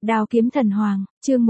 Đao kiếm thần hoàng, chương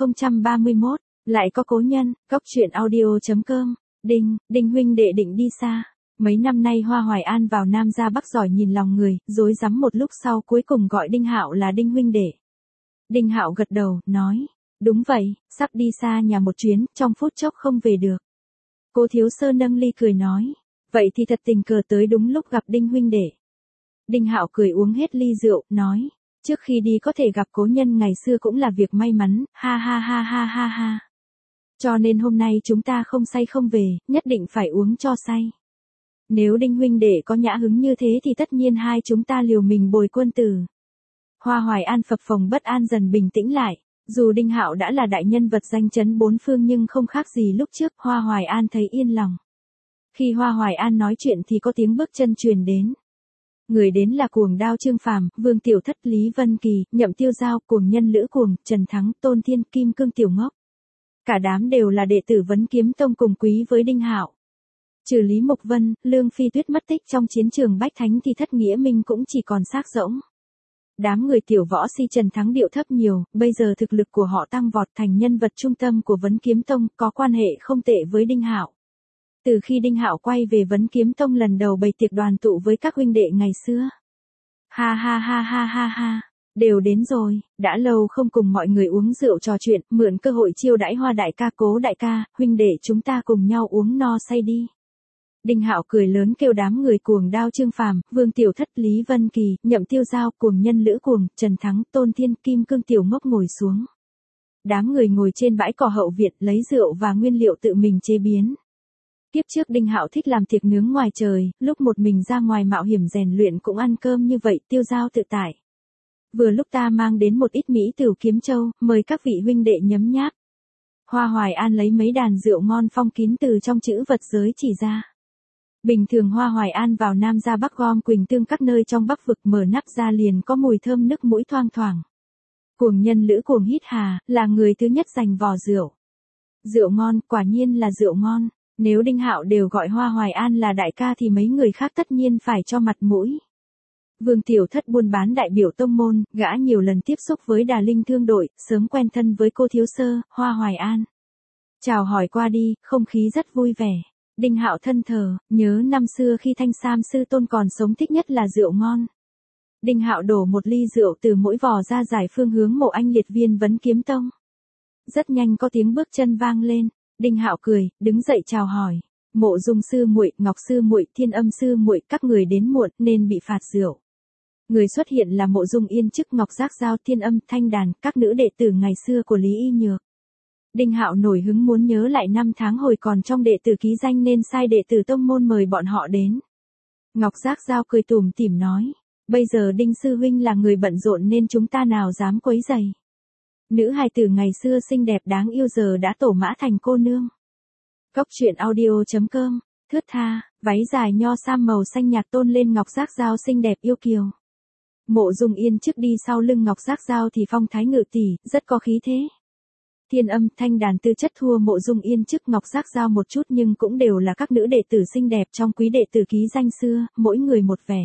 1031, lại có cố nhân, góc truyện audio.com, Đinh huynh đệ định đi xa. Mấy năm nay Hoa Hoài An vào Nam ra Bắc giỏi nhìn lòng người, rối rắm một lúc sau cuối cùng gọi Đinh Hạo là Đinh huynh đệ. Đinh Hạo gật đầu, nói, đúng vậy, sắp đi xa nhà một chuyến, trong phút chốc không về được. Cô Thiếu Sơ nâng ly cười nói, vậy thì thật tình cờ tới đúng lúc gặp Đinh huynh đệ. Đinh Hạo cười uống hết ly rượu, nói, trước khi đi có thể gặp cố nhân ngày xưa cũng là việc may mắn, ha ha ha ha ha ha. Cho nên hôm nay chúng ta không say không về, nhất định phải uống cho say. Nếu Đinh huynh đệ có nhã hứng như thế thì tất nhiên hai chúng ta liều mình bồi quân tử. Hoa Hoài An phập phồng bất an dần bình tĩnh lại. Dù Đinh Hạo đã là đại nhân vật danh chấn bốn phương nhưng không khác gì lúc trước, Hoa Hoài An thấy yên lòng. Khi Hoa Hoài An nói chuyện thì có tiếng bước chân truyền đến. Người đến là Cuồng Đao Trương Phàm, Vương Tiểu Thất, Lý Vân Kỳ, Nhậm Tiêu Giao, Cuồng Nhân Lữ Cuồng, Trần Thắng, Tôn Thiên, Kim Cương Tiểu Ngốc. Cả đám đều là đệ tử Vấn Kiếm Tông cùng quý với Đinh Hạo. Trừ Lý Mục Vân, Lương Phi Tuyết mất tích trong chiến trường Bách Thánh thì Thất Nghĩa Minh cũng chỉ còn xác rỗng. Đám người tiểu võ si Trần Thắng điệu thấp nhiều, bây giờ thực lực của họ tăng vọt thành nhân vật trung tâm của Vấn Kiếm Tông, có quan hệ không tệ với Đinh Hạo. Từ khi Đinh Hạo quay về Vấn Kiếm Tông lần đầu bày tiệc đoàn tụ với các huynh đệ ngày xưa. Ha ha ha ha ha ha, đều đến rồi, đã lâu không cùng mọi người uống rượu trò chuyện, mượn cơ hội chiêu đãi Hoa đại ca, Cố đại ca, huynh đệ chúng ta cùng nhau uống no say đi. Đinh Hạo cười lớn kêu đám người Cuồng Đao Trương Phàm, Vương Tiểu Thất, Lý Vân Kỳ, Nhậm Tiêu Giao, Cuồng Nhân Lữ Cuồng, Trần Thắng, Tôn Thiên, Kim Cương Tiểu Ngốc ngồi xuống. Đám người ngồi trên bãi cỏ hậu viện lấy rượu và nguyên liệu tự mình chế biến. Kiếp trước Đinh Hạo thích làm tiệc nướng ngoài trời, lúc một mình ra ngoài mạo hiểm rèn luyện cũng ăn cơm như vậy, Tiêu Giao tự tại. Vừa lúc ta mang đến một ít mỹ tửu Kiếm Châu, mời các vị huynh đệ nhấm nháp. Hoa Hoài An lấy mấy đàn rượu ngon phong kín từ trong chữ vật giới chỉ ra. Bình thường Hoa Hoài An vào Nam ra Bắc gom quỳnh tương các nơi trong Bắc vực, mở nắp ra liền có mùi thơm nức mũi thoang thoảng. Cuồng Nhân Lữ Cuồng hít hà, là người thứ nhất giành vò rượu. Rượu ngon, quả nhiên là rượu ngon. Nếu Đinh Hạo đều gọi Hoa Hoài An là đại ca thì mấy người khác tất nhiên phải cho mặt mũi. Vương Tiểu Thất buôn bán đại biểu tông môn, gã nhiều lần tiếp xúc với Đà Linh thương đội, sớm quen thân với cô Thiếu Sơ, Hoa Hoài An. Chào hỏi qua đi, không khí rất vui vẻ. Đinh Hạo thân thờ, nhớ năm xưa khi Thanh Sam sư tôn còn sống thích nhất là rượu ngon. Đinh Hạo đổ một ly rượu từ mỗi vò ra giải phương hướng Mộ Anh Liệt viên Vấn Kiếm Tông. Rất nhanh có tiếng bước chân vang lên. Đinh Hạo cười, đứng dậy chào hỏi. Mộ Dung sư muội, Ngọc sư muội, Thiên Âm sư muội, các người đến muộn nên bị phạt rượu. Người xuất hiện là Mộ Dung Yên Chức, Ngọc Giác Giao, Thiên Âm, Thanh Đàn, các nữ đệ tử ngày xưa của Lý Y Nhược. Đinh Hạo nổi hứng muốn nhớ lại năm tháng hồi còn trong đệ tử ký danh nên sai đệ tử tông môn mời bọn họ đến. Ngọc Giác Giao cười tủm tỉm nói, bây giờ Đinh sư huynh là người bận rộn nên chúng ta nào dám quấy rầy. Nữ hài tử ngày xưa xinh đẹp đáng yêu giờ đã tổ mã thành cô nương. Góc truyện audio.com, thướt tha, váy dài nho sam màu xanh nhạt tôn lên Ngọc Giác Giao xinh đẹp yêu kiều. Mộ Dung Yên Chức đi sau lưng Ngọc Giác Giao thì phong thái ngự tỷ, rất có khí thế. Thiên Âm, Thanh Đàn tư chất thua Mộ Dung Yên Chức, Ngọc Giác Giao một chút nhưng cũng đều là các nữ đệ tử xinh đẹp trong quý đệ tử ký danh xưa, mỗi người một vẻ.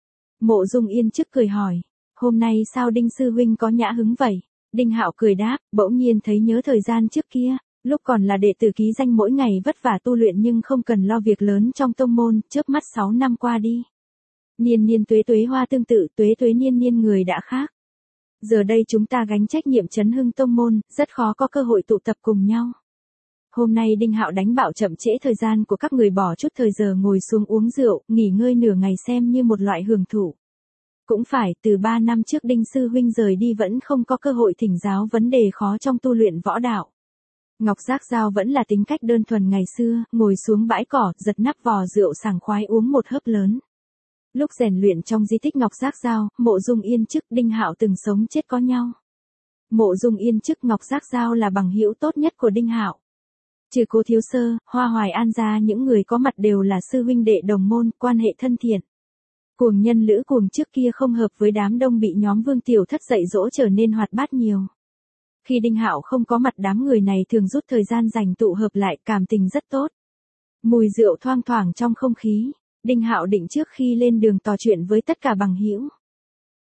Mộ Dung Yên Chức cười hỏi, hôm nay sao Đinh sư huynh có nhã hứng vậy? Đinh Hạo cười đáp, bỗng nhiên thấy nhớ thời gian trước kia, lúc còn là đệ tử ký danh mỗi ngày vất vả tu luyện nhưng không cần lo việc lớn trong tông môn, chớp mắt 6 năm qua đi. Niên niên tuế tuế hoa tương tự, tuế tuế niên niên người đã khác. Giờ đây chúng ta gánh trách nhiệm chấn hưng tông môn, rất khó có cơ hội tụ tập cùng nhau. Hôm nay Đinh Hạo đánh bạo chậm trễ thời gian của các người, bỏ chút thời giờ ngồi xuống uống rượu, nghỉ ngơi nửa ngày xem như một loại hưởng thụ. Cũng phải, từ 3 năm trước Đinh sư huynh rời đi vẫn không có cơ hội thỉnh giáo vấn đề khó trong tu luyện võ đạo. Ngọc Giác Giao vẫn là tính cách đơn thuần ngày xưa, ngồi xuống bãi cỏ, giật nắp vò rượu sảng khoái uống một hớp lớn. Lúc rèn luyện trong di tích Ngọc Giác Giao, Mộ Dung Yên Chức, Đinh Hạo từng sống chết có nhau. Mộ Dung Yên Chức, Ngọc Giác Giao là bằng hữu tốt nhất của Đinh Hạo. Trừ cô Thiếu Sơ, Hoa Hoài An ra những người có mặt đều là sư huynh đệ đồng môn, quan hệ thân thiện. Cuồng Nhân Lữ Cuồng trước kia không hợp với đám đông bị nhóm Vương Tiểu Thất dạy dỗ trở nên hoạt bát nhiều. Khi Đinh Hạo không có mặt đám người này thường rút thời gian dành tụ hợp lại, cảm tình rất tốt. Mùi rượu thoang thoảng trong không khí, Đinh Hạo định trước khi lên đường trò chuyện với tất cả bằng hữu.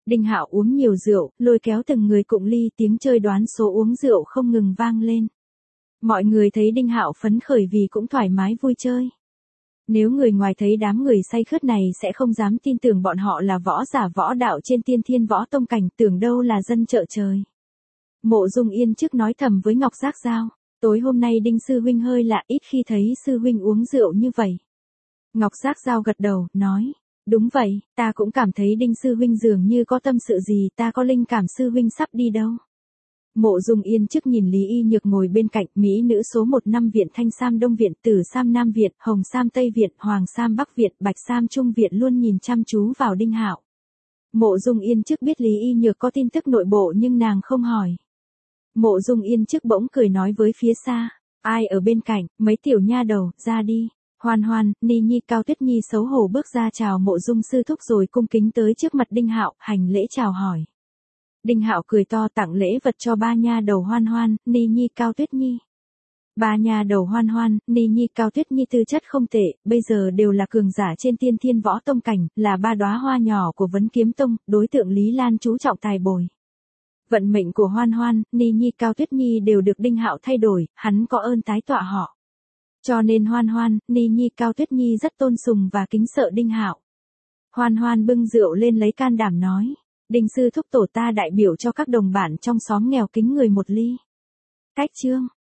Đinh Hạo uống nhiều rượu, lôi kéo từng người cụng ly, tiếng chơi đoán số uống rượu không ngừng vang lên. Mọi người thấy Đinh Hạo phấn khởi vì cũng thoải mái vui chơi. Nếu người ngoài thấy đám người say khướt này sẽ không dám tin tưởng bọn họ là võ giả võ đạo trên tiên thiên võ tông cảnh, tưởng đâu là dân chợ trời. Mộ Dung Yên trước nói thầm với Ngọc Giác Giao, tối hôm nay Đinh sư huynh hơi lạ, ít khi thấy sư huynh uống rượu như vậy. Ngọc Giác Giao gật đầu, nói, đúng vậy, ta cũng cảm thấy Đinh sư huynh dường như có tâm sự gì, ta có linh cảm sư huynh sắp đi đâu. Mộ Dung Yên trước nhìn Lý Y Nhược ngồi bên cạnh, mỹ nữ số 1 năm viện, Thanh Sam Đông viện, Tử Sam Nam viện, Hồng Sam Tây viện, Hoàng Sam Bắc viện, Bạch Sam Trung viện luôn nhìn chăm chú vào Đinh Hạo. Mộ Dung Yên trước biết Lý Y Nhược có tin tức nội bộ nhưng nàng không hỏi. Mộ Dung Yên trước bỗng cười nói với phía xa, ai ở bên cạnh, mấy tiểu nha đầu, ra đi. Hoan Hoan, Ni Nhi, Cao Tuyết Nhi xấu hổ bước ra chào Mộ Dung sư thúc rồi cung kính tới trước mặt Đinh Hạo, hành lễ chào hỏi. Đinh Hạo cười to tặng lễ vật cho ba nha đầu Hoan Hoan, Ni Nhi, Cao Tuyết Nhi. Ba nha đầu Hoan Hoan, Ni Nhi, Cao Tuyết Nhi tư chất không tệ, bây giờ đều là cường giả trên tiên thiên võ tông cảnh, là ba đóa hoa nhỏ của Vấn Kiếm Tông, đối tượng Lý Lan chú trọng tài bồi. Vận mệnh của Hoan Hoan, Ni Nhi, Cao Tuyết Nhi đều được Đinh Hạo thay đổi, hắn có ơn tái tọa họ. Cho nên Hoan Hoan, Ni Nhi, Cao Tuyết Nhi rất tôn sùng và kính sợ Đinh Hạo. Hoan Hoan bưng rượu lên lấy can đảm nói, Đinh sư thúc tổ ta đại biểu cho các đồng bản trong xóm nghèo kính người một ly. Cách chương.